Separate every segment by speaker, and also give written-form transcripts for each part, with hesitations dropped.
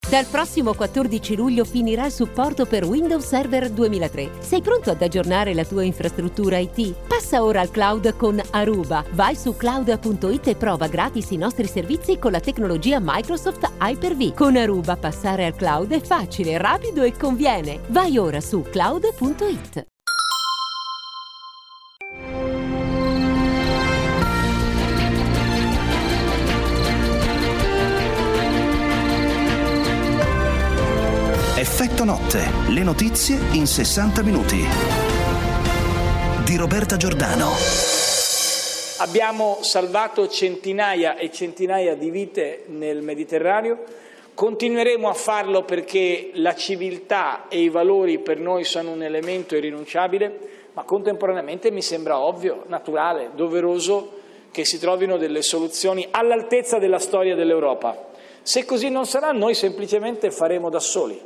Speaker 1: Dal prossimo 14 luglio finirà il supporto per Windows Server 2003. Sei pronto ad aggiornare la tua infrastruttura IT? Passa ora al cloud con Aruba. Vai su cloud.it e prova gratis i nostri servizi con la tecnologia Microsoft Hyper-V. Con Aruba passare al cloud è facile, rapido e conviene. Vai ora su cloud.it.
Speaker 2: Effetto notte, le notizie in 60 minuti. Di Roberta Giordano.
Speaker 3: Abbiamo salvato centinaia e centinaia di vite nel Mediterraneo, continueremo a farlo perché la civiltà e i valori per noi sono un elemento irrinunciabile, ma contemporaneamente mi sembra ovvio, naturale, doveroso che si trovino delle soluzioni all'altezza della storia dell'Europa. Se così non sarà, noi semplicemente faremo da soli.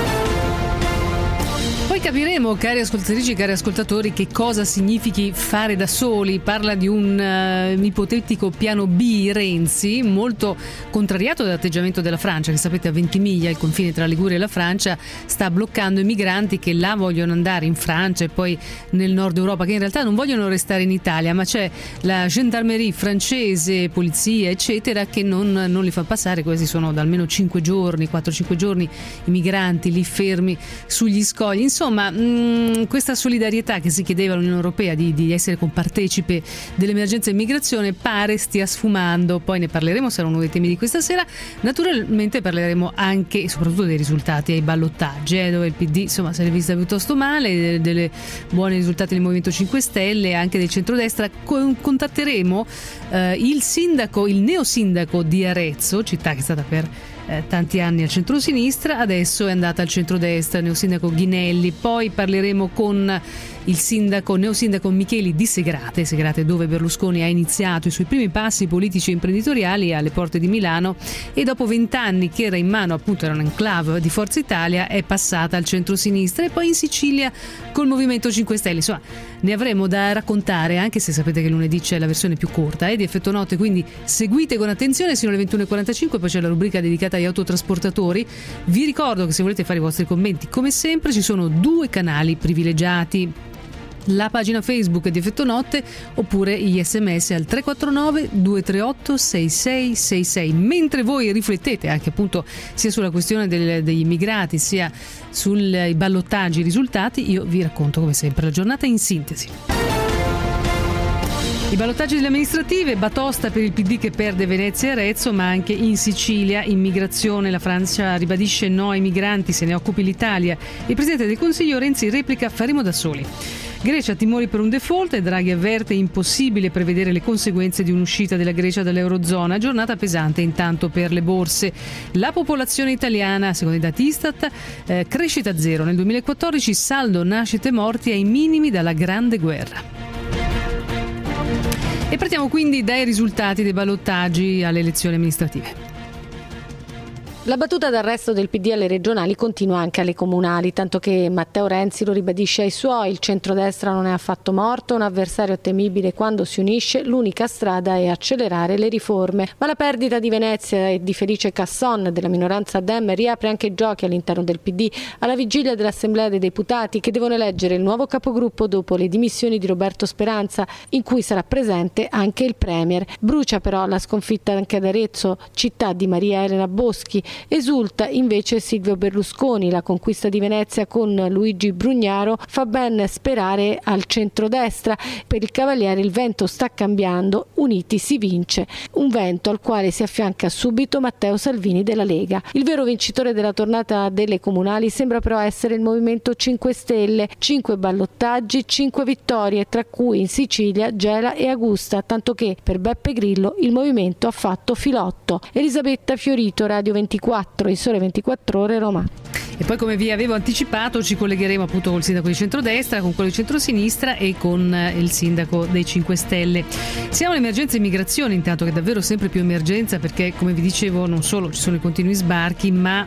Speaker 4: Poi capiremo, cari ascoltatrici e cari ascoltatori, che cosa significhi fare da soli. Parla di un ipotetico piano B Renzi, molto contrariato dall'atteggiamento della Francia, che sapete a Ventimiglia, il confine tra Liguria e la Francia, sta bloccando i migranti che là vogliono andare in Francia e poi nel nord Europa, che in realtà non vogliono restare in Italia, ma c'è la gendarmerie francese, polizia eccetera, che non li fa passare. Questi sono da almeno 4-5 giorni i migranti lì fermi sugli scogli. Insomma, questa solidarietà che si chiedeva all'Unione Europea di essere compartecipe dell'emergenza immigrazione pare stia sfumando. Poi ne parleremo, sarà uno dei temi di questa sera. Naturalmente parleremo anche e soprattutto dei risultati ai ballottaggi, dove il PD insomma se l'è vista piuttosto male, delle buoni risultati del Movimento 5 Stelle, anche del centrodestra. Contatteremo il neosindaco di Arezzo, città che è stata per tanti anni al centro-sinistra, adesso è andata al centrodestra, il neosindaco Ghinelli. Poi parleremo con il neosindaco Micheli di Segrate, dove Berlusconi ha iniziato i suoi primi passi politici e imprenditoriali alle porte di Milano, e dopo 20 anni che era in mano, appunto era un enclave di Forza Italia, è passata al centro-sinistra, e poi in Sicilia col Movimento 5 Stelle. Insomma, ne avremo da raccontare, anche se sapete che lunedì c'è la versione più corta di Effetto Notte, quindi seguite con attenzione sino alle 21:45, poi c'è la rubrica dedicata agli autotrasportatori. Vi ricordo che se volete fare i vostri commenti, come sempre ci sono 2 canali privilegiati: la pagina Facebook di Effetto Notte oppure gli sms al 349 238 6666. Mentre voi riflettete anche appunto sia sulla questione degli immigrati sia sui ballottaggi, i risultati, io vi racconto come sempre la giornata in sintesi. I ballottaggi delle amministrative, batosta per il PD che perde Venezia e Arezzo, ma anche in Sicilia. Immigrazione, la Francia ribadisce no ai migranti, se ne occupi l'Italia. Il Presidente del Consiglio Renzi replica: faremo da soli. Grecia, timori per un default, e Draghi avverte: impossibile prevedere le conseguenze di un'uscita della Grecia dall'Eurozona. Giornata pesante intanto per le borse. La popolazione italiana, secondo i dati Istat, crescita zero. Nel 2014 saldo nascite e morti ai minimi dalla Grande Guerra. E partiamo quindi dai risultati dei ballottaggi alle elezioni amministrative.
Speaker 5: La battuta d'arresto del PD alle regionali continua anche alle comunali, tanto che Matteo Renzi lo ribadisce ai suoi: il centrodestra non è affatto morto, un avversario temibile quando si unisce, l'unica strada è accelerare le riforme. Ma la perdita di Venezia e di Felice Casson della minoranza Dem riapre anche i giochi all'interno del PD, alla vigilia dell'Assemblea dei Deputati, che devono eleggere il nuovo capogruppo dopo le dimissioni di Roberto Speranza, in cui sarà presente anche il Premier. Brucia però la sconfitta anche ad Arezzo, città di Maria Elena Boschi. Esulta invece Silvio Berlusconi. La conquista di Venezia con Luigi Brugnaro fa ben sperare al centrodestra. Per il Cavaliere il vento sta cambiando, uniti si vince. Un vento al quale si affianca subito Matteo Salvini della Lega. Il vero vincitore della tornata delle comunali sembra però essere il Movimento 5 Stelle. 5 ballottaggi, 5 vittorie, tra cui in Sicilia Gela e Augusta, tanto che per Beppe Grillo il movimento ha fatto filotto. Elisabetta Fiorito, Radio 24, Il Sole 24 Ore, Roma.
Speaker 4: E poi, come vi avevo anticipato, ci collegheremo appunto col sindaco di centrodestra, con quello di centrosinistra e con il sindaco dei 5 Stelle. Siamo all'emergenza immigrazione, intanto, che è davvero sempre più emergenza, perché, come vi dicevo, non solo ci sono i continui sbarchi, ma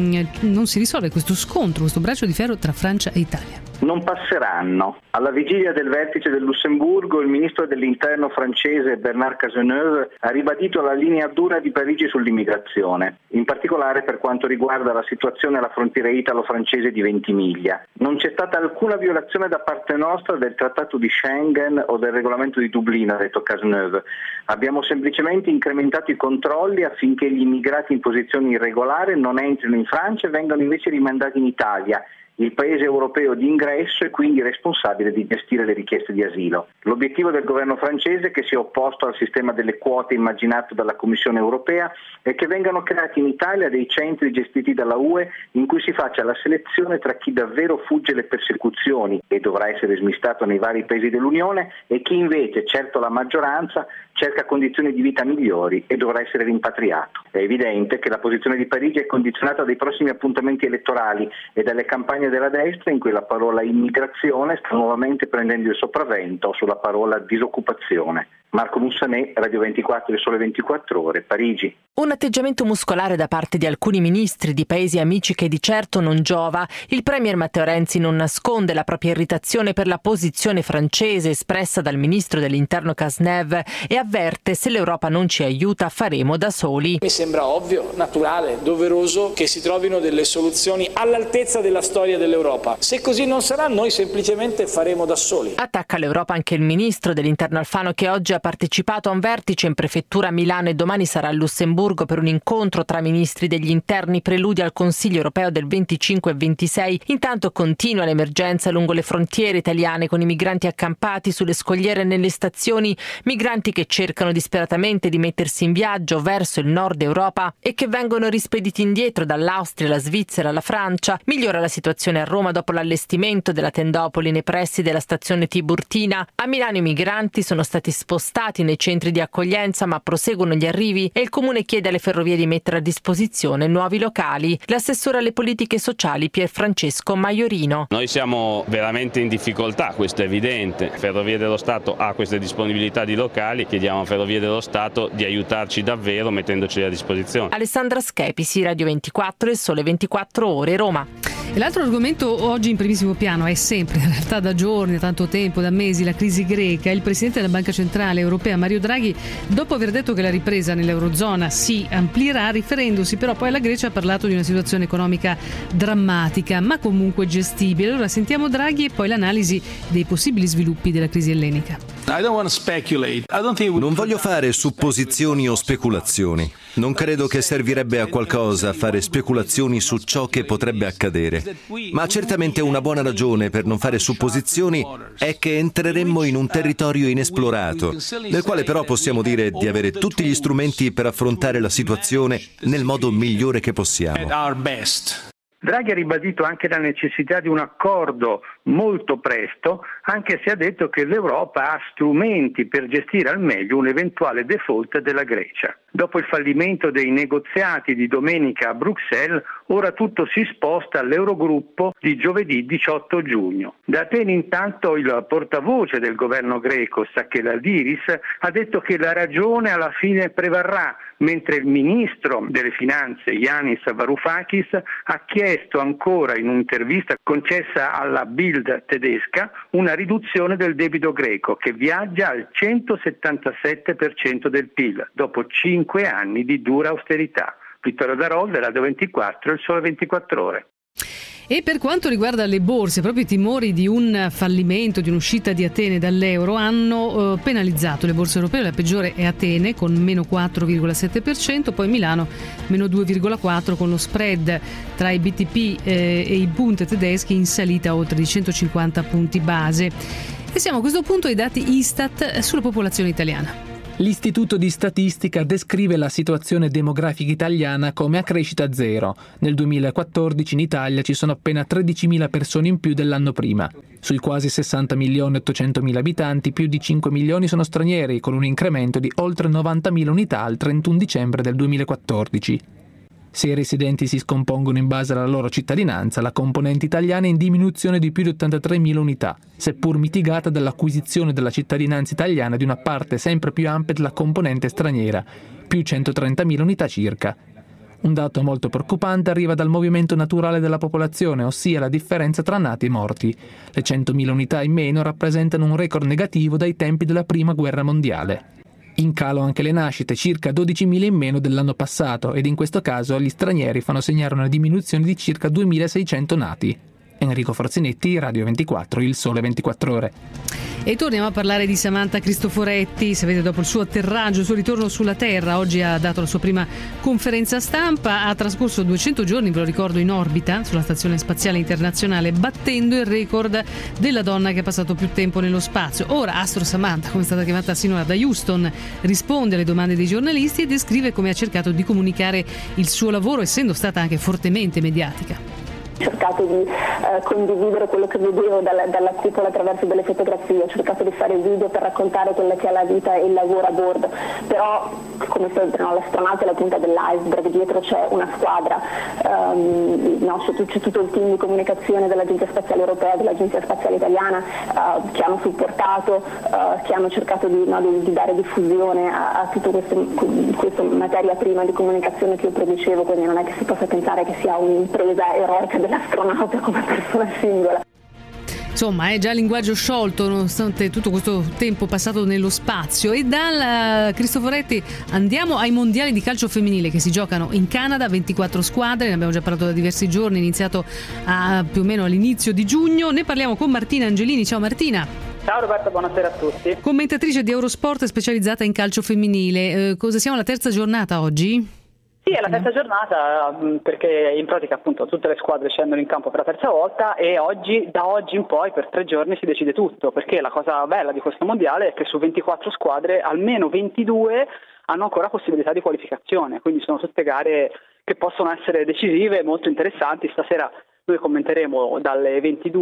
Speaker 4: non si risolve questo scontro, questo braccio di ferro tra Francia e Italia.
Speaker 6: Non passeranno. Alla vigilia del vertice del Lussemburgo, il ministro dell'interno francese Bernard Cazeneuve ha ribadito la linea dura di Parigi sull'immigrazione, in particolare per quanto riguarda la situazione alla frontiera italo-francese di Ventimiglia. Non c'è stata alcuna violazione da parte nostra del Trattato di Schengen o del regolamento di Dublino, ha detto Cazeneuve. Abbiamo semplicemente incrementato i controlli affinché gli immigrati in posizione irregolare non entrino in Francia e vengano invece rimandati in Italia, il paese europeo di ingresso e quindi responsabile di gestire le richieste di asilo. L'obiettivo del governo francese, che si è opposto al sistema delle quote immaginato dalla Commissione europea, è che vengano creati in Italia dei centri gestiti dalla UE in cui si faccia la selezione tra chi davvero fugge le persecuzioni e dovrà essere smistato nei vari paesi dell'Unione e chi invece, certo la maggioranza, cerca condizioni di vita migliori e dovrà essere rimpatriato. È evidente che la posizione di Parigi è condizionata dai prossimi appuntamenti elettorali e dalle campagne della destra in cui la parola immigrazione sta nuovamente prendendo il sopravvento sulla parola disoccupazione. Marco Mussanè, Radio 24 e Sole 24 Ore, Parigi.
Speaker 7: Un atteggiamento muscolare da parte di alcuni ministri di paesi amici che di certo non giova. Il premier Matteo Renzi non nasconde la propria irritazione per la posizione francese espressa dal ministro dell'interno Cazeneuve e avverte: se l'Europa non ci aiuta faremo da soli.
Speaker 3: Mi sembra ovvio, naturale, doveroso che si trovino delle soluzioni all'altezza della storia dell'Europa. Se così non sarà, noi semplicemente faremo da soli.
Speaker 7: Attacca l'Europa anche il ministro dell'interno Alfano, che oggi ha partecipato a un vertice in prefettura a Milano e domani sarà a Lussemburgo per un incontro tra ministri degli interni, preludio al Consiglio europeo del 25 e 26. Intanto continua l'emergenza lungo le frontiere italiane, con i migranti accampati sulle scogliere e nelle stazioni, migranti che cercano disperatamente di mettersi in viaggio verso il nord Europa e che vengono rispediti indietro dall'Austria, la Svizzera, la Francia. Migliora la situazione a Roma dopo l'allestimento della tendopoli nei pressi della stazione Tiburtina. A Milano i migranti sono stati spostati nei centri di accoglienza, ma proseguono gli arrivi e il comune chiede alle ferrovie di mettere a disposizione nuovi locali. L'assessore alle politiche sociali Pierfrancesco Maiorino.
Speaker 8: Noi siamo veramente in difficoltà, questo è evidente. Ferrovie dello Stato ha queste disponibilità di locali, chiediamo a Ferrovie dello Stato di aiutarci davvero mettendoci a disposizione.
Speaker 7: Alessandra Schepisi, Radio 24 e Sole 24 Ore, Roma.
Speaker 4: E l'altro argomento oggi in primissimo piano è sempre, in realtà da giorni, da tanto tempo, da mesi, la crisi greca. Il presidente della Banca Centrale Europea Mario Draghi, dopo aver detto che la ripresa nell'Eurozona si amplierà, riferendosi però poi alla Grecia, ha parlato di una situazione economica drammatica ma comunque gestibile. Allora sentiamo Draghi e poi l'analisi dei possibili sviluppi della crisi ellenica.
Speaker 9: Non voglio fare supposizioni o speculazioni. Non credo che servirebbe a qualcosa fare speculazioni su ciò che potrebbe accadere, ma certamente una buona ragione per non fare supposizioni è che entreremmo in un territorio inesplorato, nel quale però possiamo dire di avere tutti gli strumenti per affrontare la situazione nel modo migliore che possiamo.
Speaker 10: Draghi ha ribadito anche la necessità di un accordo molto presto, anche se ha detto che l'Europa ha strumenti per gestire al meglio un eventuale default della Grecia. Dopo il fallimento dei negoziati di domenica a Bruxelles, ora tutto si sposta all'Eurogruppo di giovedì 18 giugno. Da Atene intanto il portavoce del governo greco, Sakellaridis, ha detto che la ragione alla fine prevarrà, mentre il ministro delle finanze Yanis Varoufakis ha chiesto ancora in un'intervista concessa alla Bild tedesca una riduzione del debito greco che viaggia al 177% del PIL dopo 5 anni di dura austerità. Vittorio Darol, Radio 24, il Sole 24 Ore.
Speaker 4: E per quanto riguarda le borse, proprio i timori di un fallimento, di un'uscita di Atene dall'euro hanno penalizzato le borse europee. La peggiore è Atene con meno 4,7%, poi Milano meno 2,4%, con lo spread tra i BTP e i Bund tedeschi in salita oltre di 150 punti base. E siamo a questo punto ai dati Istat sulla popolazione italiana.
Speaker 11: L'Istituto di Statistica descrive la situazione demografica italiana come a crescita zero. Nel 2014 in Italia ci sono appena 13.000 persone in più dell'anno prima. Sui quasi 60.800.000 abitanti, più di 5 milioni sono stranieri, con un incremento di oltre 90.000 unità al 31 dicembre del 2014. Se i residenti si scompongono in base alla loro cittadinanza, la componente italiana è in diminuzione di più di 83.000 unità, seppur mitigata dall'acquisizione della cittadinanza italiana di una parte sempre più ampia della componente straniera, più 130.000 unità circa. Un dato molto preoccupante arriva dal movimento naturale della popolazione, ossia la differenza tra nati e morti. Le 100.000 unità in meno rappresentano un record negativo dai tempi della Prima Guerra Mondiale. In calo anche le nascite, circa 12.000 in meno dell'anno passato, ed in questo caso gli stranieri fanno segnare una diminuzione di circa 2.600 nati. Enrico Forzinetti, Radio 24, Il Sole 24 Ore.
Speaker 4: E torniamo a parlare di Samantha Cristoforetti. Sapete, dopo il suo atterraggio, il suo ritorno sulla Terra, oggi ha dato la sua prima conferenza stampa. Ha trascorso 200 giorni, ve lo ricordo, in orbita sulla Stazione Spaziale Internazionale, battendo il record della donna che ha passato più tempo nello spazio. Ora Astro Samantha, come è stata chiamata sinora da Houston, risponde alle domande dei giornalisti e descrive come ha cercato di comunicare il suo lavoro, essendo stata anche fortemente mediatica.
Speaker 12: Ho cercato di condividere quello che vedevo dalla cupola attraverso delle fotografie, ho cercato di fare video per raccontare quella che è la vita e il lavoro a bordo, però come sempre l'astronauta è la punta dell'iceberg, dietro c'è una squadra, c'è tutto il team di comunicazione dell'Agenzia Spaziale Europea, dell'Agenzia Spaziale Italiana che hanno supportato, che hanno cercato di dare diffusione a tutto questa materia prima di comunicazione che io producevo, quindi non è che si possa pensare che sia un'impresa eroica dell'astronauta come persona singola.
Speaker 4: Insomma, è già linguaggio sciolto nonostante tutto questo tempo passato nello spazio. E dal Cristoforetti andiamo ai mondiali di calcio femminile che si giocano in Canada, 24 squadre, ne abbiamo già parlato da diversi giorni, iniziato più o meno all'inizio di giugno. Ne parliamo con Martina Angelini. Ciao Martina.
Speaker 13: Ciao Roberta, buonasera a tutti.
Speaker 4: Commentatrice di Eurosport specializzata in calcio femminile. Cosa siamo alla terza giornata oggi?
Speaker 13: Sì, è la terza giornata perché in pratica appunto tutte le squadre scendono in campo per la terza volta e da oggi in poi per 3 giorni si decide tutto, perché la cosa bella di questo mondiale è che su 24 squadre almeno 22 hanno ancora possibilità di qualificazione, quindi sono tutte gare che possono essere decisive, molto interessanti. Stasera noi commenteremo dalle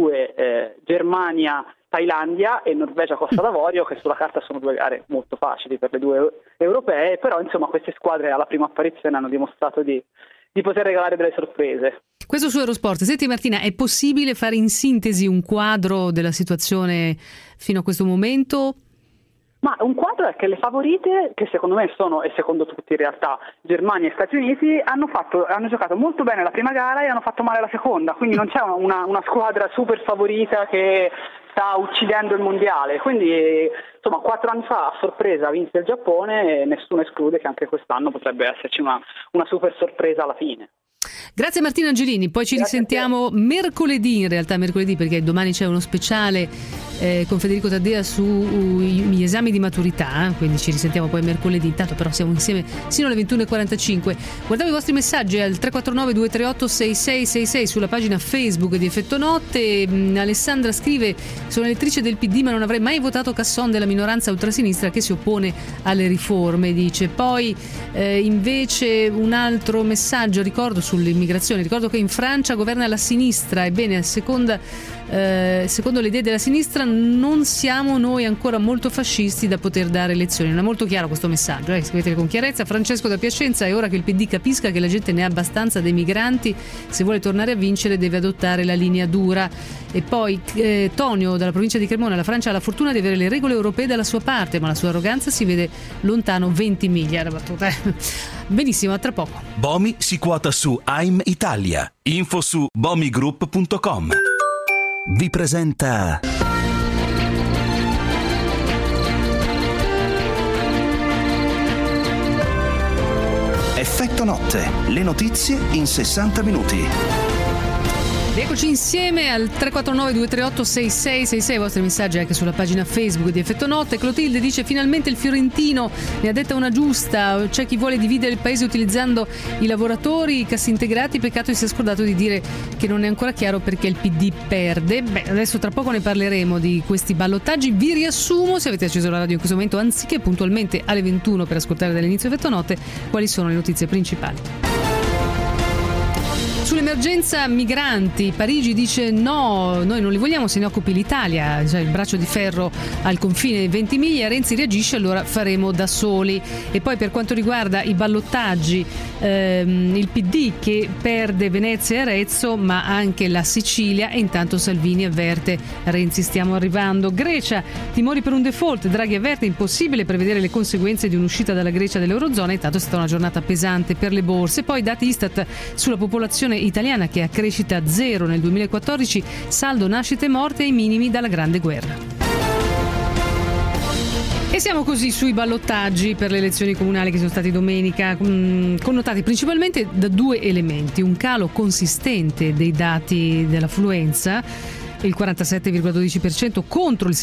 Speaker 13: 22 Germania, Thailandia e Norvegia Costa d'Avorio, che sulla carta sono 2 gare molto facili per le 2 europee, però insomma queste squadre alla prima apparizione hanno dimostrato di poter regalare delle sorprese.
Speaker 4: Questo su Eurosport. Senti Martina, è possibile fare in sintesi un quadro della situazione fino a questo momento?
Speaker 13: Ma un quadro è che le favorite, che secondo me sono, e secondo tutti in realtà, Germania e Stati Uniti, hanno giocato molto bene la prima gara e hanno fatto male la seconda, quindi non c'è una squadra super favorita che sta uccidendo il mondiale, quindi insomma 4 anni fa a sorpresa ha vinto il Giappone e nessuno esclude che anche quest'anno potrebbe esserci una super sorpresa alla fine.
Speaker 4: Grazie Martina Angelini, poi ci risentiamo mercoledì, in realtà mercoledì perché domani c'è uno speciale con Federico Taddea sugli esami di maturità, quindi ci risentiamo poi mercoledì. Intanto però siamo insieme sino alle 21:45. Guardate i vostri messaggi al 349 238 6666 sulla pagina Facebook di Effetto Notte. Alessandra scrive: sono elettrice del PD ma non avrei mai votato Casson della minoranza ultrasinistra che si oppone alle riforme, dice. Poi invece un altro messaggio, ricordo sull'immigrazione, ricordo che in Francia governa la sinistra, ebbene secondo le idee della sinistra non siamo noi ancora molto fascisti da poter dare lezioni. Non è molto chiaro questo messaggio, scrivetelo con chiarezza. Francesco da Piacenza: è ora che il PD capisca che la gente ne ha abbastanza dei migranti, se vuole tornare a vincere deve adottare la linea dura. E poi Tonio dalla provincia di Cremona: la Francia ha la fortuna di avere le regole europee dalla sua parte, ma la sua arroganza si vede lontano 20 miglia. Benissimo, a tra poco.
Speaker 2: Bomi si quota su AIM Italia. Info su bomigroup.com. Vi presenta Effetto Notte, le notizie in 60 minuti.
Speaker 4: Eccoci insieme al 349 238 6666, i vostri messaggi anche sulla pagina Facebook di Effetto Notte. Clotilde dice: finalmente il fiorentino ne ha detta una giusta, c'è chi vuole dividere il paese utilizzando i lavoratori, i cassintegrati, peccato si sia scordato di dire che non è ancora chiaro perché il PD perde. Adesso tra poco ne parleremo di questi ballottaggi. Vi riassumo, se avete acceso la radio in questo momento, anziché puntualmente alle 21 per ascoltare dall'inizio Effetto Notte, quali sono le notizie principali. Sull'emergenza migranti, Parigi dice no, noi non li vogliamo, se ne occupi l'Italia, cioè il braccio di ferro al confine 20 miglia. Renzi reagisce, allora faremo da soli. E poi per quanto riguarda i ballottaggi, il PD che perde Venezia e Arezzo, ma anche la Sicilia, e intanto Salvini avverte: Renzi, stiamo arrivando. Grecia, timori per un default, Draghi avverte: impossibile prevedere le conseguenze di un'uscita dalla Grecia dell'Eurozona. Intanto è stata una giornata pesante per le borse. Poi dati Istat sulla popolazione italiana che ha crescita zero nel 2014, saldo nascite e morte ai minimi dalla Grande Guerra. E siamo così sui ballottaggi per le elezioni comunali che sono stati domenica, connotati principalmente da due elementi: un calo consistente dei dati dell'affluenza, il 47,12% contro il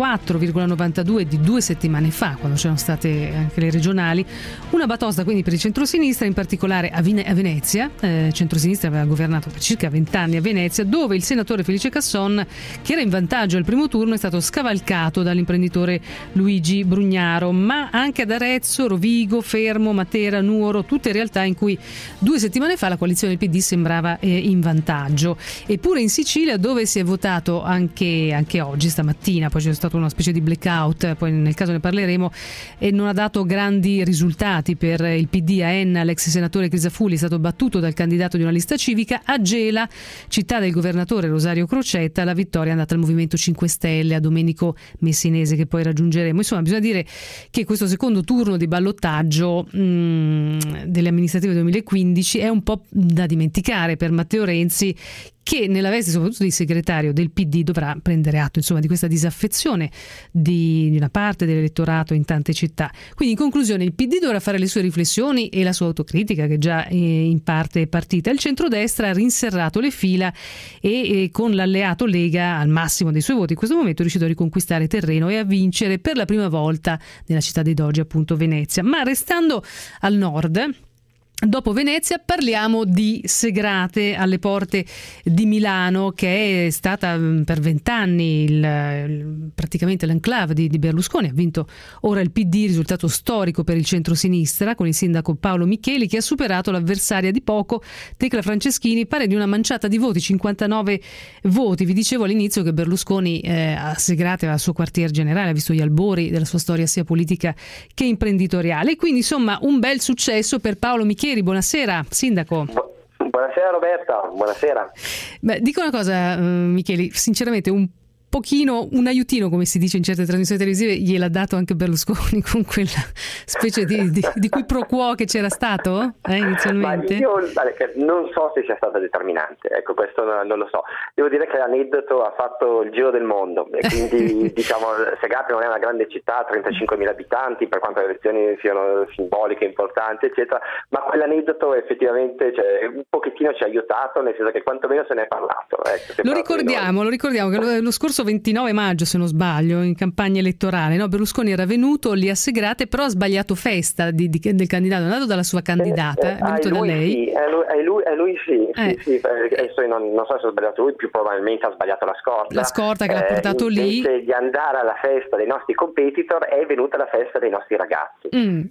Speaker 4: 64,92% di 2 settimane fa, quando c'erano state anche le regionali. Una batosta quindi per il centrosinistra, in particolare a Venezia. Centrosinistra aveva governato per circa 20 anni a Venezia, dove il senatore Felice Casson, che era in vantaggio al primo turno, è stato scavalcato dall'imprenditore Luigi Brugnaro. Ma anche ad Arezzo, Rovigo, Fermo, Matera, Nuoro, tutte realtà in cui 2 settimane fa la coalizione del PD sembrava in vantaggio. Eppure in Sicilia, dove si è votato anche oggi, stamattina, poi c'è stato una specie di blackout, poi nel caso ne parleremo, e non ha dato grandi risultati per il PD. A Enna l'ex senatore Crisafulli è stato battuto dal candidato di una lista civica. A Gela, città del governatore Rosario Crocetta, la vittoria è andata al Movimento 5 Stelle, a Domenico Messinese, che poi raggiungeremo. Insomma, bisogna dire che questo secondo turno di ballottaggio delle amministrative 2015 è un po' da dimenticare per Matteo Renzi, che nella veste soprattutto di segretario del PD dovrà prendere atto, insomma, di questa disaffezione di una parte dell'elettorato in tante città. Quindi, in conclusione, il PD dovrà fare le sue riflessioni e la sua autocritica, che già in parte è partita. Il centrodestra ha rinserrato le fila e con l'alleato Lega al massimo dei suoi voti in questo momento è riuscito a riconquistare terreno e a vincere per la prima volta nella città dei Dogi, appunto Venezia. Ma restando al nord, dopo Venezia parliamo di Segrate, alle porte di Milano, che è stata per 20 anni praticamente l'enclave di Berlusconi. Ha vinto ora il PD, risultato storico per il centrosinistra, con il sindaco Paolo Micheli, che ha superato l'avversaria di poco, Tecla Franceschini, pare di una manciata di voti, 59 voti. Vi dicevo all'inizio che Berlusconi a Segrate aveva il suo quartier generale, ha visto gli albori della sua storia sia politica che imprenditoriale, e quindi insomma un bel successo per Paolo Micheli. Buonasera, sindaco.
Speaker 14: Buonasera Roberta, buonasera.
Speaker 4: Beh, dico una cosa, Micheli, sinceramente un aiutino, come si dice in certe trasmissioni televisive, gliel'ha dato anche Berlusconi con quella specie di qui pro quo che c'era stato inizialmente.
Speaker 14: Ma io non so se sia stata determinante, ecco, questo non lo so. Devo dire che l'aneddoto ha fatto il giro del mondo, e quindi diciamo Segrate non è una grande città, 35.000 abitanti, per quanto le elezioni siano simboliche, importanti, eccetera, ma quell'aneddoto effettivamente un pochettino ci ha aiutato, nel senso che quantomeno se ne è parlato. Ecco, lo
Speaker 4: ricordiamo che lo scorso 29 maggio, se non sbaglio, in campagna elettorale, no? Berlusconi era venuto lì a Segrate, però ha sbagliato festa del candidato, è andato dalla sua candidata, è venuto da lei.
Speaker 14: Sì, lui sì, adesso non so se ha sbagliato lui, più probabilmente ha sbagliato la scorta.
Speaker 4: La scorta che l'ha portato lì.
Speaker 14: Invece di andare alla festa dei nostri competitor è venuta alla festa dei nostri ragazzi.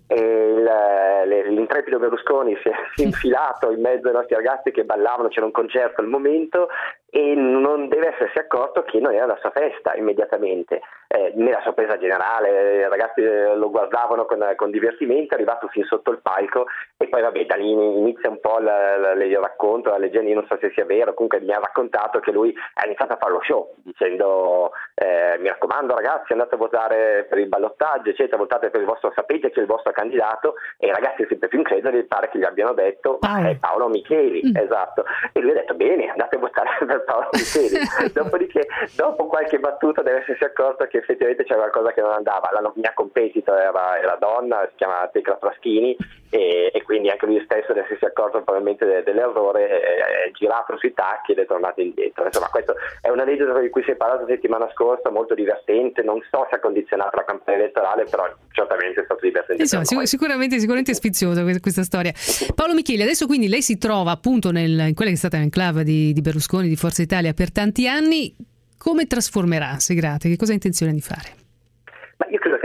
Speaker 14: E l'intrepido Berlusconi si è infilato in mezzo ai nostri ragazzi che ballavano, c'era un concerto al momento, e non deve essersi accorto che non era la sua festa immediatamente. Nella sorpresa generale i ragazzi lo guardavano con divertimento, è arrivato fin sotto il palco, e poi vabbè, da lì inizia un po' il racconto, la leggenda. Io non so se sia vero, comunque mi ha raccontato che lui ha iniziato a fare lo show dicendo mi raccomando ragazzi, andate a votare per il ballottaggio, eccetera, votate per il vostro, sapete che è il vostro candidato, e i ragazzi sempre più increduli pare che gli abbiano detto è Paolo Micheli, esatto, e lui ha detto bene, andate a votare per Paolo Micheli. Dopodiché, dopo qualche battuta, deve essersi accorto che effettivamente c'era qualcosa che non andava. La mia competitor era donna, si chiama Tecla Franceschini, e quindi anche lui stesso deve essersi accorto probabilmente dell'errore, è girato sui tacchi ed è tornato indietro. Insomma, questo è un aneddoto di cui si è parlato la settimana scorsa, molto divertente, non so se ha condizionato la campagna elettorale, però certamente è stato divertente.
Speaker 4: Insomma, sicuramente sfiziosa questa storia. Paolo Micheli, adesso quindi lei si trova appunto in quella che è stata l'enclave di Berlusconi, di Forza Italia per tanti anni. Come trasformerà Segrate? Che cosa ha intenzione di fare?
Speaker 14: Ma io credo che la fortuna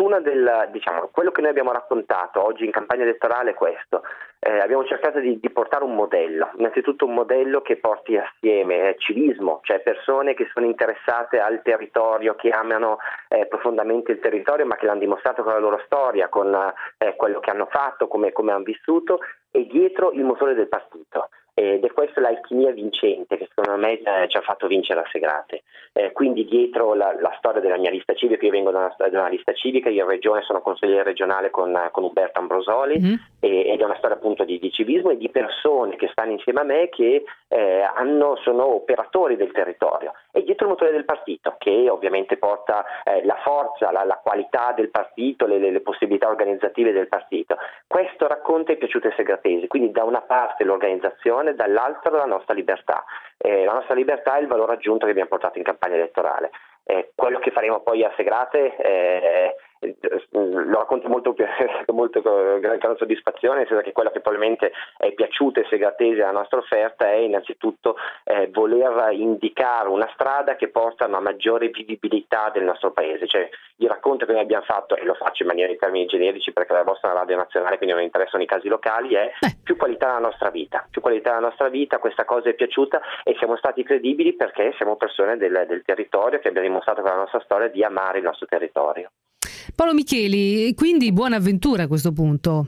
Speaker 14: fortuna quello che noi abbiamo raccontato oggi in campagna elettorale è questo. Abbiamo cercato di portare un modello, innanzitutto un modello che porti assieme civismo, cioè persone che sono interessate al territorio, che amano profondamente il territorio, ma che l'hanno dimostrato con la loro storia, con quello che hanno fatto, come hanno vissuto, e dietro il motore del partito. Ed è questa l'alchimia vincente che secondo me ci ha fatto vincere a Segrate. Quindi dietro la storia della mia lista civica, io vengo da una lista civica, io in regione sono consigliere regionale con Umberto Ambrosoli, ed è una storia appunto di civismo e di persone che stanno insieme a me, che sono operatori del territorio, e dietro il motore del partito, che ovviamente porta la forza, la qualità del partito, le possibilità organizzative del partito. Questo racconto è piaciuto ai segratesi, quindi da una parte l'organizzazione, dall'altra la nostra libertà. La nostra libertà è il valore aggiunto che abbiamo portato in campagna elettorale. Quello che faremo poi a Segrate lo racconto molto gran soddisfazione, nel senso che quello che probabilmente è piaciuto ai segratesi alla nostra offerta è innanzitutto voler indicare una strada che porta a una maggiore vivibilità del nostro paese. Cioè, il racconto che noi abbiamo fatto, e lo faccio in maniera in termini generici perché la vostra è una radio nazionale, quindi non interessano i casi locali, è più qualità nella nostra vita. Più qualità nella nostra vita, questa cosa è piaciuta, e siamo stati credibili perché siamo persone del territorio, che abbiamo dimostrato con la nostra storia di amare il nostro territorio.
Speaker 4: Paolo Micheli, quindi buona avventura a questo punto.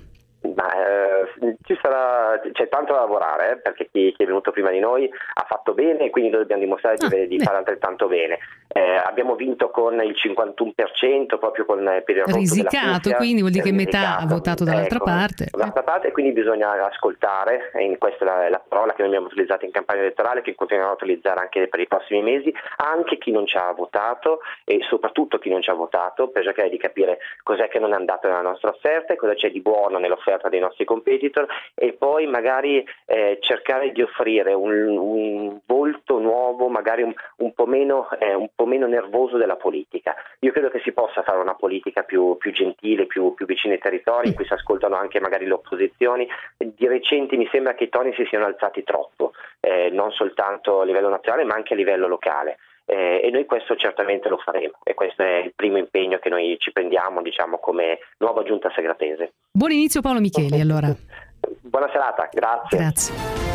Speaker 14: C'è tanto da lavorare, perché chi è venuto prima di noi ha fatto bene, e quindi noi dobbiamo dimostrare di fare altrettanto bene. Abbiamo vinto con il 51% proprio per il rotto
Speaker 4: risicato,
Speaker 14: della
Speaker 4: quindi vuol dire che metà ha votato dall'altra parte.
Speaker 14: E quindi bisogna ascoltare, e questa è la parola che noi abbiamo utilizzato in campagna elettorale, che continueremo a utilizzare anche per i prossimi mesi, anche chi non ci ha votato, e soprattutto chi non ci ha votato, per cercare di capire cos'è che non è andato nella nostra offerta e cosa c'è di buono nell'offerta dei nostri competitor, e poi magari cercare di offrire un volto nuovo, magari un po' meno nervoso della politica. Io credo che si possa fare una politica più gentile, più vicina ai territori, in cui si ascoltano anche magari le opposizioni. Di recente mi sembra che i toni si siano alzati troppo, non soltanto a livello nazionale ma anche a livello locale. E noi questo certamente lo faremo, e questo è il primo impegno che noi ci prendiamo, diciamo, come nuova giunta segratese.
Speaker 4: Buon inizio Paolo Micheli, allora.
Speaker 14: Buona serata, grazie.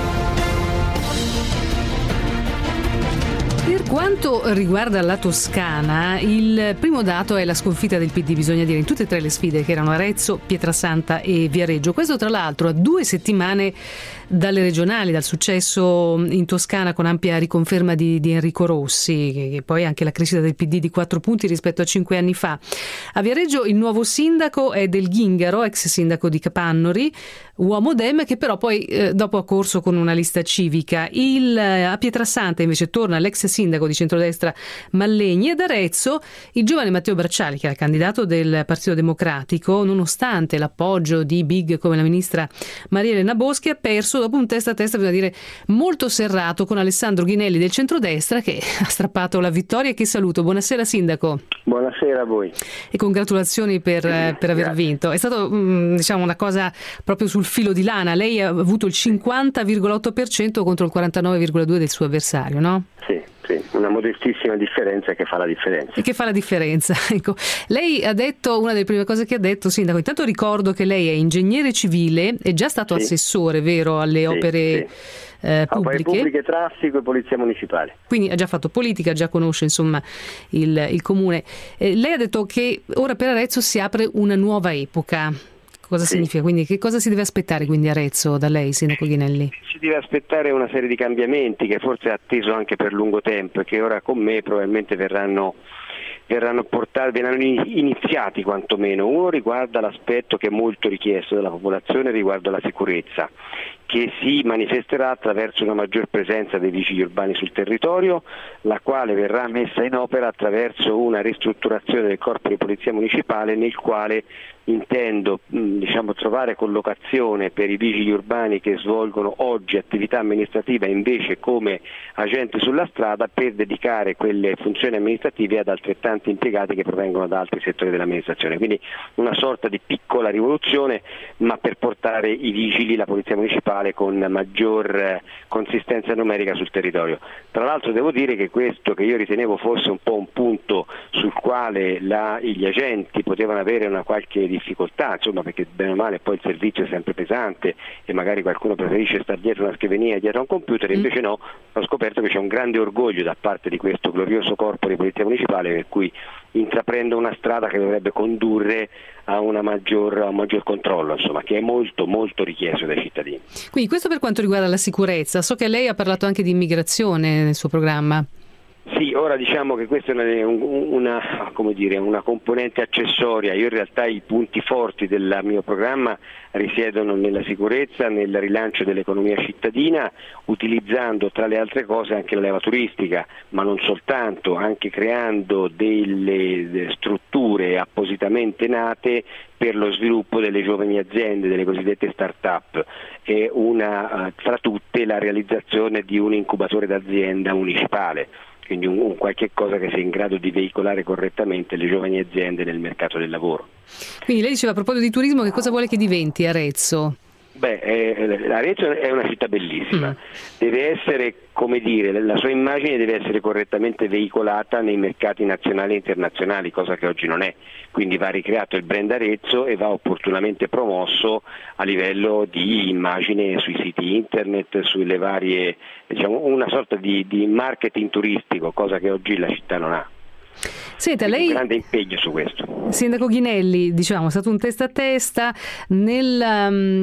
Speaker 4: Per quanto riguarda la Toscana, il primo dato è la sconfitta del PD, bisogna dire, in tutte e tre le sfide, che erano Arezzo, Pietrasanta e Viareggio. Questo tra l'altro a 2 settimane dalle regionali, dal successo in Toscana con ampia riconferma di Enrico Rossi, che poi anche la crescita del PD di 4 punti rispetto a 5 anni fa. A Viareggio il nuovo sindaco è Del Ghingaro, ex sindaco di Capannori, uomo Dem, che però poi dopo ha corso con una lista civica. A Pietrasanta invece torna l'ex sindaco di centrodestra Mallegni, ed Arezzo il giovane Matteo Bracciali, che è il candidato del Partito Democratico, nonostante l'appoggio di big come la ministra Maria Elena Boschi, ha perso dopo un testa a testa, bisogna dire, molto serrato con Alessandro Ghinelli del centrodestra, che ha strappato la vittoria. Che saluto. Buonasera sindaco.
Speaker 15: Buonasera a voi.
Speaker 4: E congratulazioni per aver vinto. È stato diciamo una cosa proprio sul filo di lana. Lei ha avuto il 50,8% contro il 49,2% del suo avversario, no?
Speaker 15: Sì, una modestissima differenza che fa la differenza.
Speaker 4: E che fa la differenza, ecco. Lei ha detto, una delle prime cose che ha detto, sindaco, intanto ricordo che lei è ingegnere civile, è già stato assessore, vero, alle opere
Speaker 15: pubbliche, traffico e polizia municipale.
Speaker 4: Quindi ha già fatto politica, già conosce insomma il comune. Lei ha detto che ora per Arezzo si apre una nuova epoca. Cosa significa? Quindi che cosa si deve aspettare quindi Arezzo da lei, sindaco Ghinelli?
Speaker 15: Si deve aspettare una serie di cambiamenti che forse è atteso anche per lungo tempo e che ora con me probabilmente verranno iniziati quantomeno. Uno riguarda l'aspetto che è molto richiesto dalla popolazione riguardo alla sicurezza, che si manifesterà attraverso una maggior presenza dei vigili urbani sul territorio, la quale verrà messa in opera attraverso una ristrutturazione del corpo di polizia municipale, nel quale intendo trovare collocazione per i vigili urbani che svolgono oggi attività amministrativa invece come agenti sulla strada, per dedicare quelle funzioni amministrative ad altrettanti impiegati che provengono da altri settori dell'amministrazione. Quindi una sorta di piccola rivoluzione, ma per portare i vigili, la polizia municipale, municipale con maggior consistenza numerica sul territorio. Tra l'altro devo dire che questo, che io ritenevo fosse un po' un punto sul quale gli agenti potevano avere una qualche difficoltà, insomma, perché bene o male poi il servizio è sempre pesante e magari qualcuno preferisce stare dietro una scrivania e dietro a un computer, invece no, ho scoperto che c'è un grande orgoglio da parte di questo glorioso corpo di polizia municipale, per cui intraprendo una strada che dovrebbe condurre a un maggior controllo, insomma, che è molto molto richiesto dai cittadini.
Speaker 4: Quindi questo per quanto riguarda la sicurezza. So che lei ha parlato anche di immigrazione nel suo programma.
Speaker 15: Sì, ora diciamo che questa è una componente accessoria. Io in realtà i punti forti del mio programma risiedono nella sicurezza, nel rilancio dell'economia cittadina, utilizzando tra le altre cose anche la leva turistica, ma non soltanto, anche creando delle strutture appositamente nate per lo sviluppo delle giovani aziende, delle cosiddette start-up, e tra tutte la realizzazione di un incubatore d'azienda municipale. Quindi un qualche cosa che sia in grado di veicolare correttamente le giovani aziende nel mercato del lavoro.
Speaker 4: Quindi lei diceva a proposito di turismo, che cosa vuole che diventi Arezzo?
Speaker 15: Arezzo è una città bellissima, deve essere, come dire, la sua immagine deve essere correttamente veicolata nei mercati nazionali e internazionali, cosa che oggi non è, quindi va ricreato il brand Arezzo e va opportunamente promosso a livello di immagine sui siti internet, sulle varie, una sorta di marketing turistico, cosa che oggi la città non ha.
Speaker 4: Senta, lei,
Speaker 15: un grande impegno su questo.
Speaker 4: Sindaco Ghinelli, diciamo, è stato un testa a testa nella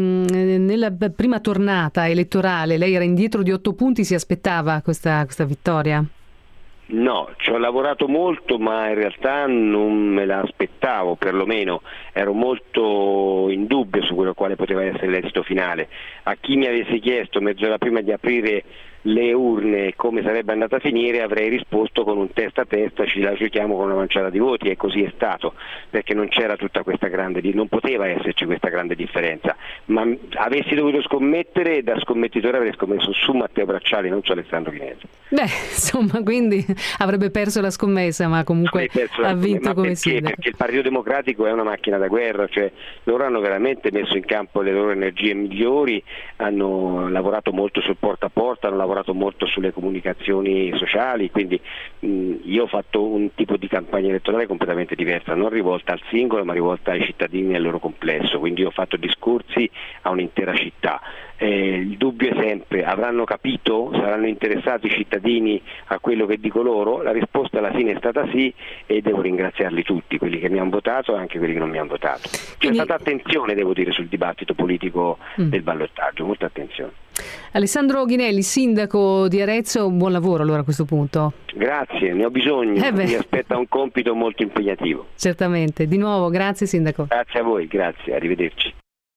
Speaker 4: prima tornata elettorale. Lei era indietro di 8 punti, si aspettava questa vittoria?
Speaker 15: No, ci ho lavorato molto, ma in realtà non me l'aspettavo, perlomeno ero molto in dubbio su quello quale poteva essere l'esito finale. A chi mi avesse chiesto mezz'ora prima di aprire le urne come sarebbe andata a finire, avrei risposto con un testa a testa, ci la giochiamo con una manciata di voti, e così è stato, perché non c'era tutta questa non poteva esserci questa grande differenza, ma avessi dovuto scommettere, da scommettitore avrei scommesso su Matteo Bracciali, non su Alessandro Ghinelli.
Speaker 4: Insomma, quindi avrebbe perso la scommessa, ma comunque ha vinto come sindaco.
Speaker 15: Perché il Partito Democratico è una macchina da guerra, cioè loro hanno veramente messo in campo le loro energie migliori, hanno lavorato molto sul porta a porta, hanno lavorato molto sulle comunicazioni sociali, quindi io ho fatto un tipo di campagna elettorale completamente diversa, non rivolta al singolo ma rivolta ai cittadini nel loro complesso, quindi ho fatto discorsi a un'intera città. Il dubbio è sempre: avranno capito? Saranno interessati i cittadini a quello che dico loro? La risposta alla fine è stata sì, e devo ringraziarli tutti, quelli che mi hanno votato e anche quelli che non mi hanno votato. C'è stata attenzione, devo dire, sul dibattito politico del ballottaggio, molta attenzione.
Speaker 4: Alessandro Ghinelli, sindaco di Arezzo, buon lavoro allora a questo punto.
Speaker 15: Grazie, ne ho bisogno, mi aspetta un compito molto impegnativo.
Speaker 4: Certamente, di nuovo grazie sindaco.
Speaker 15: Grazie a voi, grazie, arrivederci.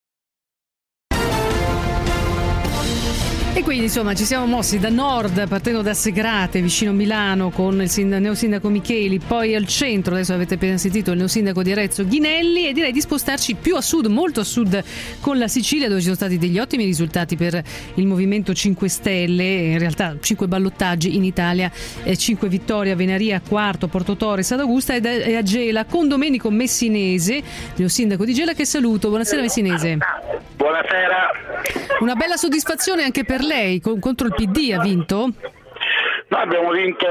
Speaker 4: E quindi insomma ci siamo mossi da nord, partendo da Segrate, vicino Milano, con il neosindaco Micheli, poi al centro, adesso avete appena sentito il neosindaco di Arezzo Ghinelli, e direi di spostarci più a sud, molto a sud, con la Sicilia, dove ci sono stati degli ottimi risultati per il Movimento 5 Stelle, in realtà 5 ballottaggi in Italia, 5 vittorie a Venaria, Quarto, Porto Torre, Sant'Augusta e a Gela, con Domenico Messinese, neosindaco di Gela, che saluto. Buonasera Messinese.
Speaker 16: Buonasera.
Speaker 4: Una bella soddisfazione anche per lei, contro il PD ha vinto?
Speaker 16: No, abbiamo vinto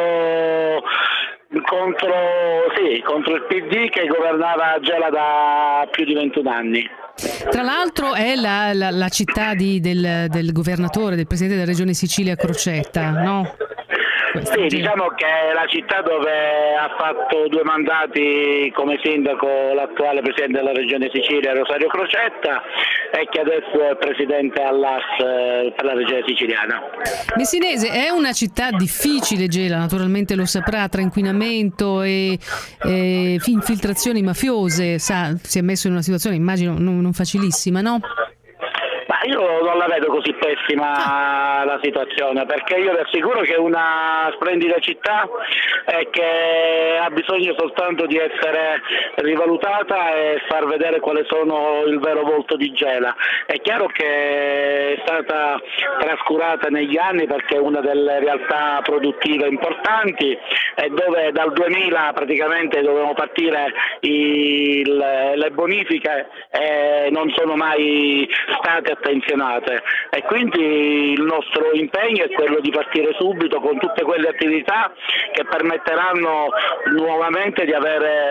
Speaker 16: contro il PD che governava Gela da più di 21 anni.
Speaker 4: Tra l'altro è la città del governatore, del presidente della regione Sicilia Crocetta, no?
Speaker 16: Sì, diciamo che è la città dove ha fatto 2 mandati come sindaco l'attuale presidente della regione Sicilia Rosario Crocetta, e che adesso è presidente all'AS per la regione siciliana.
Speaker 4: Messinese, è una città difficile, Gela, naturalmente lo saprà, tra inquinamento e infiltrazioni mafiose, si è messo in una situazione, immagino, non facilissima, no?
Speaker 16: Ma io non la vedo così pessima la situazione, perché io vi assicuro che è una splendida città e che ha bisogno soltanto di essere rivalutata e far vedere quali sono il vero volto di Gela. È chiaro che è stata trascurata negli anni perché è una delle realtà produttive importanti, e dove dal 2000 praticamente dovevano partire le bonifiche e non sono mai state attenzionate. sicuramente, e quindi il nostro impegno è quello di partire subito con tutte quelle attività che permetteranno nuovamente di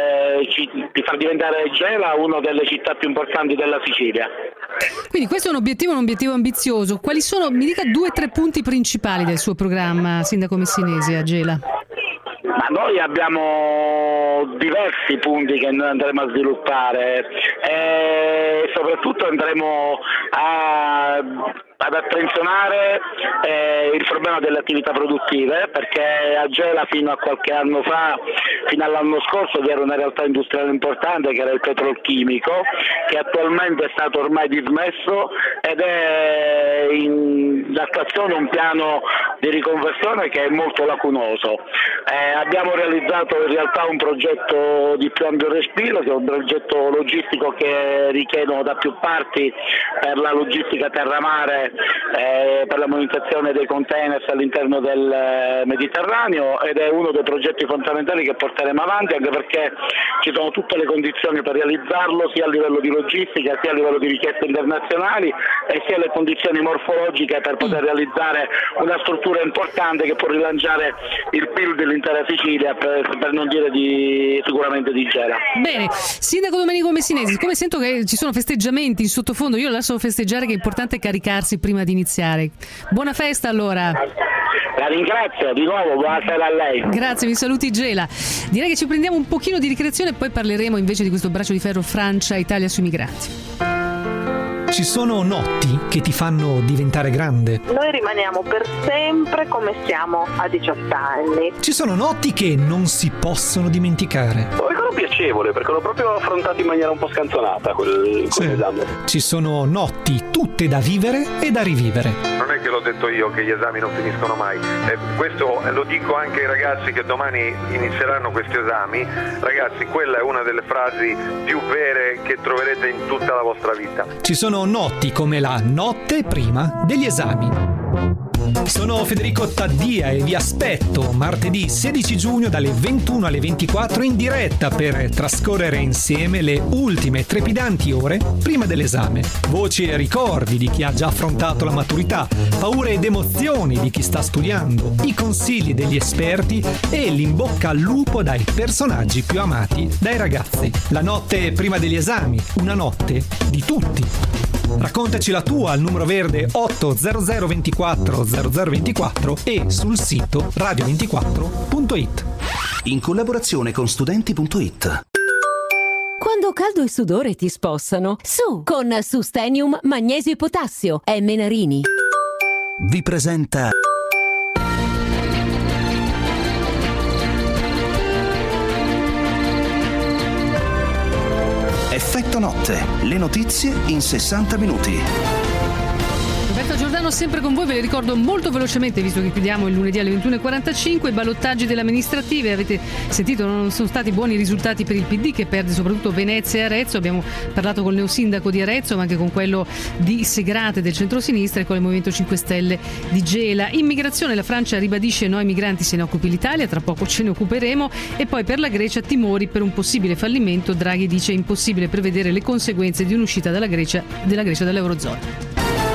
Speaker 16: far diventare Gela una delle città più importanti della Sicilia.
Speaker 4: Quindi questo è un obiettivo ambizioso. Quali sono, mi dica, 2 o 3 punti principali del suo programma, Sindaco Messinesi, a Gela?
Speaker 16: Ma noi abbiamo diversi punti che noi andremo a sviluppare e soprattutto andremo ad attenzionare il problema delle attività produttive, perché a Gela fino a qualche anno fa, fino all'anno scorso, vi era una realtà industriale importante che era il petrolchimico, che attualmente è stato ormai dismesso ed è in attuazione un piano di riconversione che è molto lacunoso. Abbiamo realizzato in realtà un progetto di più ampio respiro, che è un progetto logistico che richiedono da più parti per la logistica terra-mare, per la manutenzione dei containers all'interno del Mediterraneo, ed è uno dei progetti fondamentali che porteremo avanti, anche perché ci sono tutte le condizioni per realizzarlo, sia a livello di logistica, sia a livello di richieste internazionali, e sia le condizioni morfologiche per poter realizzare una struttura importante che può rilanciare il PIL dell'intera Sicilia, per non dire sicuramente di Gela. Bene,
Speaker 4: Sindaco Domenico Messinesi, siccome sento che ci sono festeggiamenti in sottofondo, io lascio festeggiare, che è importante caricarsi prima di iniziare. Buona festa allora.
Speaker 16: La ringrazio di nuovo, buonasera a lei.
Speaker 4: Grazie, mi saluti Gela. Direi che ci prendiamo un pochino di ricreazione e poi parleremo invece di questo braccio di ferro Francia-Italia sui migranti.
Speaker 17: Ci sono notti che ti fanno diventare grande.
Speaker 18: Noi rimaniamo per sempre come siamo a 18 anni.
Speaker 17: Ci sono notti che non si possono dimenticare.
Speaker 19: Ho ricordo piacevole, perché l'ho proprio affrontato in maniera un po' scanzonata quell'esame.
Speaker 17: Ci sono notti tutte da vivere e da rivivere.
Speaker 20: Non è che l'ho detto io che gli esami non finiscono mai. Questo lo dico anche ai ragazzi che domani inizieranno questi esami. Ragazzi, quella è una delle frasi più vere che troverete in tutta la vostra vita.
Speaker 17: Ci sono notti come la notte prima degli esami. Sono Federico Taddia e vi aspetto martedì 16 giugno dalle 21 alle 24 in diretta per trascorrere insieme le ultime trepidanti ore prima dell'esame. Voci e ricordi di chi ha già affrontato la maturità, paure ed emozioni di chi sta studiando, i consigli degli esperti e l'in bocca al lupo dai personaggi più amati dai ragazzi. La notte prima degli esami, una notte di tutti. Raccontaci la tua al numero verde 800 24 0024 e sul sito radio24.it.
Speaker 2: In collaborazione con studenti.it.
Speaker 1: Quando caldo e sudore ti spossano, su con Sustenium Magnesio e Potassio, M. Narini.
Speaker 2: Vi presenta Effetto Notte, le notizie in 60 minuti.
Speaker 4: Roberto Giordano sempre con voi, ve le ricordo molto velocemente, visto che chiudiamo il lunedì alle 21.45, i ballottaggi delle amministrative, avete sentito, non sono stati buoni i risultati per il PD che perde soprattutto Venezia e Arezzo, abbiamo parlato col neosindaco di Arezzo ma anche con quello di Segrate del centrosinistra e con il Movimento 5 Stelle di Gela. Immigrazione, la Francia ribadisce no ai migranti, se ne occupi l'Italia, tra poco ce ne occuperemo, e poi per la Grecia timori per un possibile fallimento, Draghi dice è impossibile prevedere le conseguenze di un'uscita della Grecia dall'Eurozona.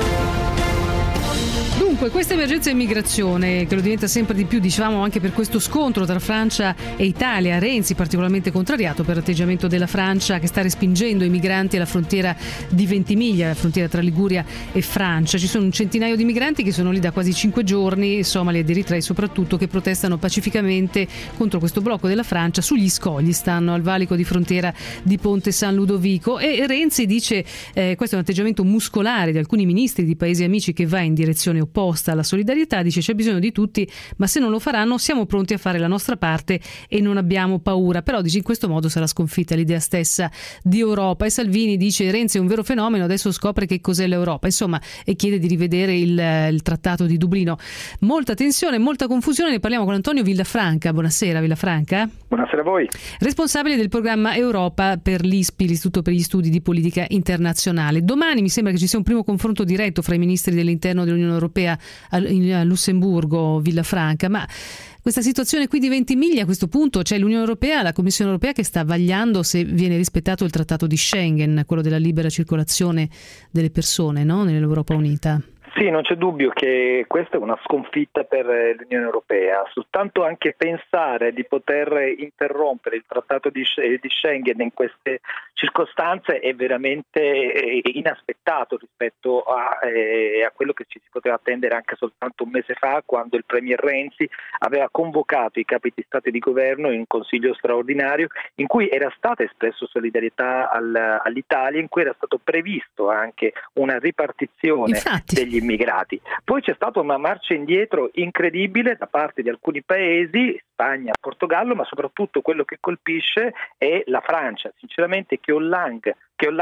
Speaker 4: Dunque, questa emergenza immigrazione, che lo diventa sempre di più, dicevamo anche per questo scontro tra Francia e Italia, Renzi particolarmente contrariato per l'atteggiamento della Francia che sta respingendo i migranti alla frontiera di Ventimiglia, la frontiera tra Liguria e Francia. Ci sono un centinaio di migranti che sono lì da quasi 5 giorni, Somali ed Eritrei soprattutto, che protestano pacificamente contro questo blocco della Francia. Sugli scogli stanno al valico di frontiera di Ponte San Ludovico, e Renzi dice questo è un atteggiamento muscolare di alcuni ministri di paesi amici che va in direzione opposta alla solidarietà, dice c'è bisogno di tutti, ma se non lo faranno siamo pronti a fare la nostra parte e non abbiamo paura. Però dice in questo modo sarà sconfitta l'idea stessa di Europa. E Salvini dice Renzi è un vero fenomeno, adesso scopre che cos'è l'Europa, insomma, e chiede di rivedere il trattato di Dublino. Molta tensione, molta confusione, ne parliamo con Antonio Villafranca. Buonasera Villafranca.
Speaker 21: Buonasera a voi.
Speaker 4: Responsabile del programma Europa per l'ISPI, l'Istituto per gli Studi di Politica Internazionale. Domani mi sembra che ci sia un primo confronto diretto fra i ministri dell'interno dell'Unione Europea a Lussemburgo, Villafranca, ma questa situazione qui di Ventimiglia, a questo punto c'è l'Unione Europea, la Commissione Europea che sta vagliando se viene rispettato il trattato di Schengen, quello della libera circolazione delle persone, no? Nell'Europa Unita.
Speaker 21: Sì, non c'è dubbio che questa è una sconfitta per l'Unione Europea. Soltanto anche pensare di poter interrompere il trattato di Schengen in queste circostanze è veramente inaspettato rispetto a quello che ci si poteva attendere anche soltanto un mese fa, quando il Premier Renzi aveva convocato i capi di Stato e di Governo in un consiglio straordinario in cui era stata espressa solidarietà all'Italia, in cui era stato previsto anche una ripartizione degli immigrati. Poi c'è stata una marcia indietro incredibile da parte di alcuni paesi, Spagna, Portogallo, ma soprattutto quello che colpisce è la Francia. Sinceramente che Hollande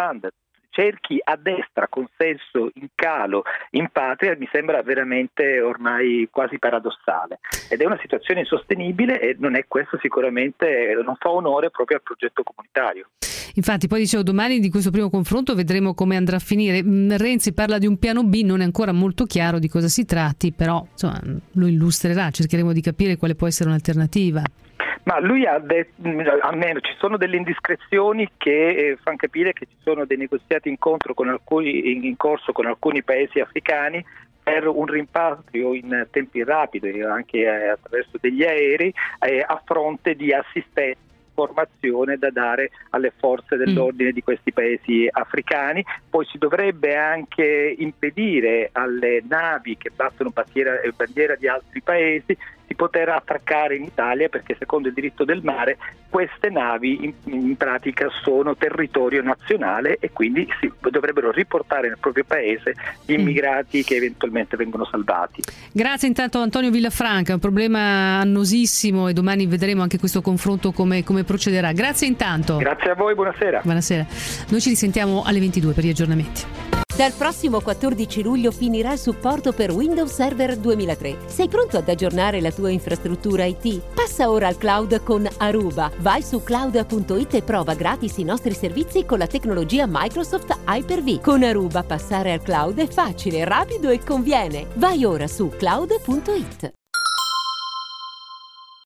Speaker 21: cerchi a destra consenso in calo in patria mi sembra veramente ormai quasi paradossale, ed è una situazione insostenibile e non è questo sicuramente, non fa onore proprio al progetto comunitario.
Speaker 4: Infatti poi dicevo, domani di questo primo confronto vedremo come andrà a finire. Renzi parla di un piano B, non è ancora molto chiaro di cosa si tratti, però insomma lo illustrerà, cercheremo di capire quale può essere un'alternativa.
Speaker 21: Ma lui ha detto, almeno ci sono delle indiscrezioni che fanno capire che ci sono dei negoziati in corso con alcuni paesi africani per un rimpatrio in tempi rapidi, anche attraverso degli aerei, a fronte di assistenza, formazione da dare alle forze dell'ordine di questi paesi africani. Poi si dovrebbe anche impedire alle navi che battono bandiera di altri paesi di poter attraccare in Italia, perché secondo il diritto del mare queste navi in pratica sono territorio nazionale e quindi dovrebbero riportare nel proprio paese gli immigrati che eventualmente vengono salvati. Grazie
Speaker 4: intanto a Antonio Villafranca, è un problema annosissimo e domani vedremo anche questo confronto come procederà. Grazie intanto.
Speaker 21: Grazie a voi, buonasera.
Speaker 4: Buonasera. Noi ci risentiamo alle 22 per gli aggiornamenti.
Speaker 1: Dal prossimo 14 luglio finirà il supporto per Windows Server 2003. Sei pronto ad aggiornare la tua infrastruttura IT? Passa ora al cloud con Aruba. Vai su cloud.it e prova gratis i nostri servizi con la tecnologia Microsoft Hyper-V. Con Aruba passare al cloud è facile, rapido e conviene. Vai ora su cloud.it.